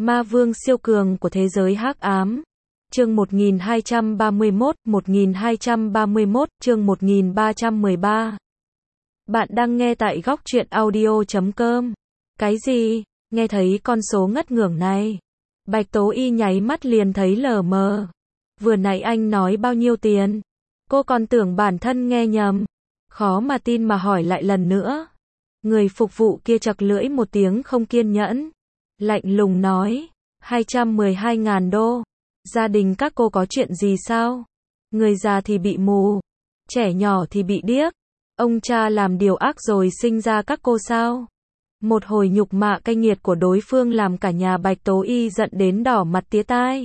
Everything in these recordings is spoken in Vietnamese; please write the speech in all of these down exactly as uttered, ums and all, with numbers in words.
Ma vương siêu cường của thế giới hắc ám. Chương một nghìn hai trăm ba mươi mốt, một nghìn hai trăm ba mươi mốt, chương một nghìn ba trăm mười ba. Bạn đang nghe tại góc truyện audio chấm com. Cái gì? Nghe thấy con số ngất ngưởng này. Bạch Tố Y nháy mắt liền thấy lờ mờ. Vừa nãy anh nói bao nhiêu tiền? Cô còn tưởng bản thân nghe nhầm. Khó mà tin mà hỏi lại lần nữa. Người phục vụ kia chật lưỡi một tiếng không kiên nhẫn. Lạnh lùng nói, hai trăm mười hai ngàn đô. Gia đình các cô có chuyện gì sao? Người già thì bị mù, trẻ nhỏ thì bị điếc. Ông cha làm điều ác rồi sinh ra các cô sao? Một hồi nhục mạ cay nghiệt của đối phương làm cả nhà Bạch Tố Y giận đến đỏ mặt tía tai.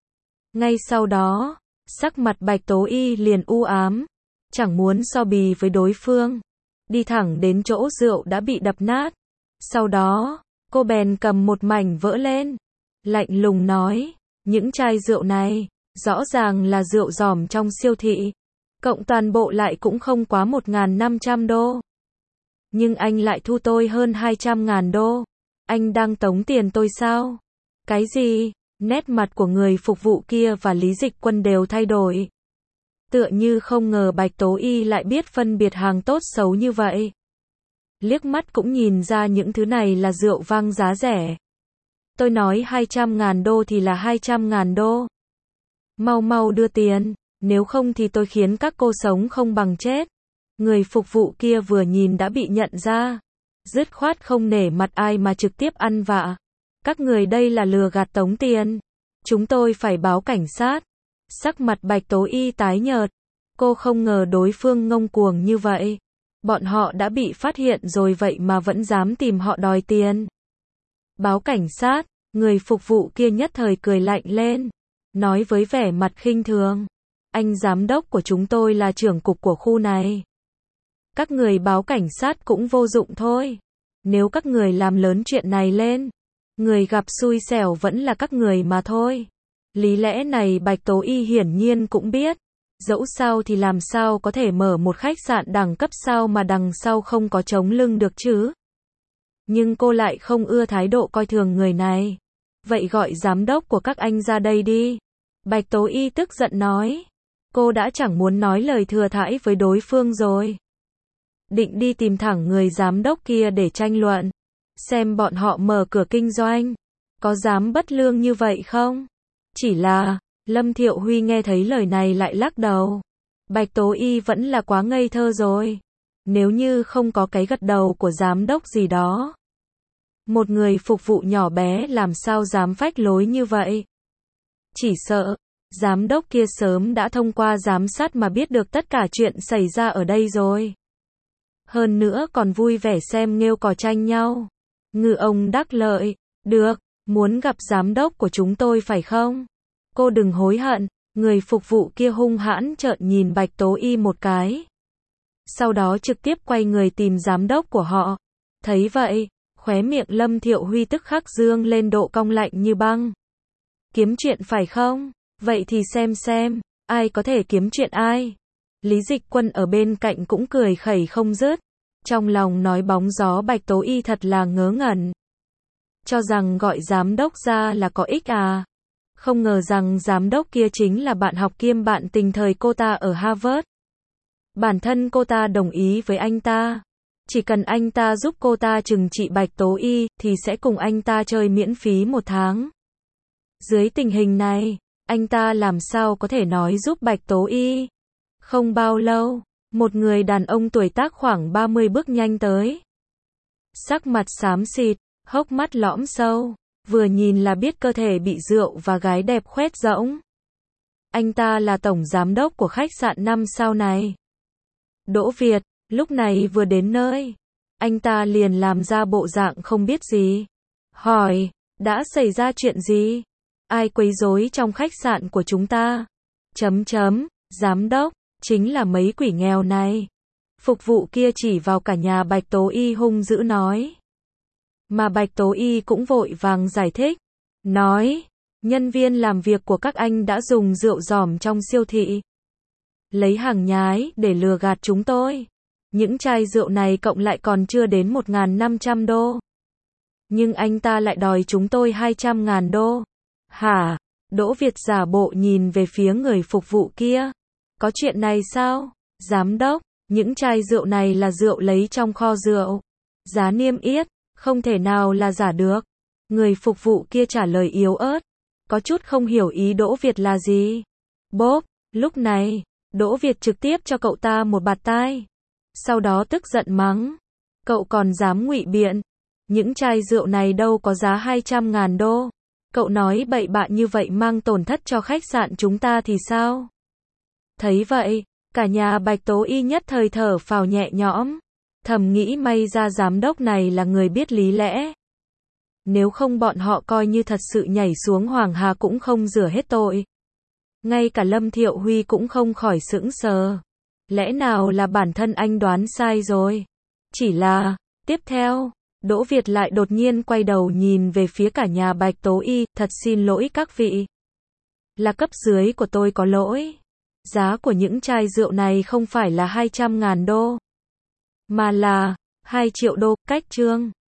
Ngay sau đó, sắc mặt Bạch Tố Y liền u ám, chẳng muốn so bì với đối phương. Đi thẳng đến chỗ rượu đã bị đập nát. Sau đó, cô bèn cầm một mảnh vỡ lên. Lạnh lùng nói, những chai rượu này, rõ ràng là rượu giòm trong siêu thị. Cộng toàn bộ lại cũng không quá một nghìn năm trăm đô. Nhưng anh lại thu tôi hơn hai trăm ngàn đô. Anh đang tống tiền tôi sao? Cái gì? Nét mặt của người phục vụ kia và Lý Dịch Quân đều thay đổi. Tựa như không ngờ Bạch Tố Y lại biết phân biệt hàng tốt xấu như vậy. Liếc mắt cũng nhìn ra những thứ này là rượu vang giá rẻ. Tôi nói hai trăm ngàn đô thì là hai trăm ngàn đô. Mau mau đưa tiền, nếu không thì tôi khiến các cô sống không bằng chết. Người phục vụ kia vừa nhìn đã bị nhận ra. Dứt khoát không nể mặt ai mà trực tiếp ăn vạ. Các người đây là lừa gạt tống tiền. Chúng tôi phải báo cảnh sát. Sắc mặt Bạch Tố Y tái nhợt. Cô không ngờ đối phương ngông cuồng như vậy. Bọn họ đã bị phát hiện rồi vậy mà vẫn dám tìm họ đòi tiền. Báo cảnh sát, người phục vụ kia nhất thời cười lạnh lên. Nói với vẻ mặt khinh thường. Anh giám đốc của chúng tôi là trưởng cục của khu này. Các người báo cảnh sát cũng vô dụng thôi. Nếu các người làm lớn chuyện này lên, người gặp xui xẻo vẫn là các người mà thôi. Lý lẽ này Bạch Tố Y hiển nhiên cũng biết. Dẫu sao thì làm sao có thể mở một khách sạn đẳng cấp sao mà đằng sau không có chống lưng được chứ. Nhưng cô lại không ưa thái độ coi thường người này. Vậy gọi giám đốc của các anh ra đây đi. Bạch Tố Y tức giận nói. Cô đã chẳng muốn nói lời thừa thãi với đối phương rồi. Định đi tìm thẳng người giám đốc kia để tranh luận. Xem bọn họ mở cửa kinh doanh. Có dám bất lương như vậy không? Chỉ là, Lâm Thiệu Huy nghe thấy lời này lại lắc đầu. Bạch Tố Y vẫn là quá ngây thơ rồi. Nếu như không có cái gật đầu của giám đốc gì đó. Một người phục vụ nhỏ bé làm sao dám phách lối như vậy? Chỉ sợ, giám đốc kia sớm đã thông qua giám sát mà biết được tất cả chuyện xảy ra ở đây rồi. Hơn nữa còn vui vẻ xem nghêu cò tranh nhau. Ngư ông đắc lợi, được, muốn gặp giám đốc của chúng tôi phải không? Cô đừng hối hận, người phục vụ kia hung hãn trợn nhìn Bạch Tố Y một cái. Sau đó trực tiếp quay người tìm giám đốc của họ. Thấy vậy, khóe miệng Lâm Thiệu Huy tức khắc dương lên độ cong lạnh như băng. Kiếm chuyện phải không? Vậy thì xem xem, ai có thể kiếm chuyện ai? Lý Dịch Quân ở bên cạnh cũng cười khẩy không dứt. Trong lòng nói bóng gió Bạch Tố Y thật là ngớ ngẩn. Cho rằng gọi giám đốc ra là có ích à? Không ngờ rằng giám đốc kia chính là bạn học kiêm bạn tình thời cô ta ở Harvard. Bản thân cô ta đồng ý với anh ta. Chỉ cần anh ta giúp cô ta trừng trị Bạch Tố Y thì sẽ cùng anh ta chơi miễn phí một tháng. Dưới tình hình này, anh ta làm sao có thể nói giúp Bạch Tố Y? Không bao lâu, một người đàn ông tuổi tác khoảng ba mươi bước nhanh tới. Sắc mặt xám xịt, hốc mắt lõm sâu, vừa nhìn là biết cơ thể bị rượu và gái đẹp khoét rỗng. Anh ta là tổng giám đốc của khách sạn năm sao này. Đỗ Việt, lúc này vừa đến nơi. Anh ta liền làm ra bộ dạng không biết gì. Hỏi, đã xảy ra chuyện gì? Ai quấy rối trong khách sạn của chúng ta? Chấm chấm, giám đốc, chính là mấy quỷ nghèo này. Phục vụ kia chỉ vào cả nhà Bạch Tố Y hung dữ nói. Mà Bạch Tố Y cũng vội vàng giải thích. Nói, nhân viên làm việc của các anh đã dùng rượu giòm trong siêu thị. Lấy hàng nhái để lừa gạt chúng tôi. Những chai rượu này cộng lại còn chưa đến một nghìn năm trăm đô. Nhưng anh ta lại đòi chúng tôi hai trăm ngàn đô. Hả? Đỗ Việt giả bộ nhìn về phía người phục vụ kia. Có chuyện này sao? Giám đốc, những chai rượu này là rượu lấy trong kho rượu. Giá niêm yết, không thể nào là giả được. Người phục vụ kia trả lời yếu ớt. Có chút không hiểu ý Đỗ Việt là gì. Bốp, lúc này, Đỗ Việt trực tiếp cho cậu ta một bạt tai. Sau đó tức giận mắng. Cậu còn dám ngụy biện. Những chai rượu này đâu có giá hai trăm ngàn đô. Cậu nói bậy bạ như vậy mang tổn thất cho khách sạn chúng ta thì sao? Thấy vậy, cả nhà Bạch Tố Y nhất thời thở phào nhẹ nhõm. Thầm nghĩ may ra giám đốc này là người biết lý lẽ. Nếu không bọn họ coi như thật sự nhảy xuống Hoàng Hà cũng không rửa hết tội. Ngay cả Lâm Thiệu Huy cũng không khỏi sững sờ. Lẽ nào là bản thân anh đoán sai rồi? Chỉ là, tiếp theo, Đỗ Việt lại đột nhiên quay đầu nhìn về phía cả nhà Bạch Tố Y, thật xin lỗi các vị. Là cấp dưới của tôi có lỗi. Giá của những chai rượu này không phải là hai trăm ngàn đô, mà là hai triệu đô, cách chương.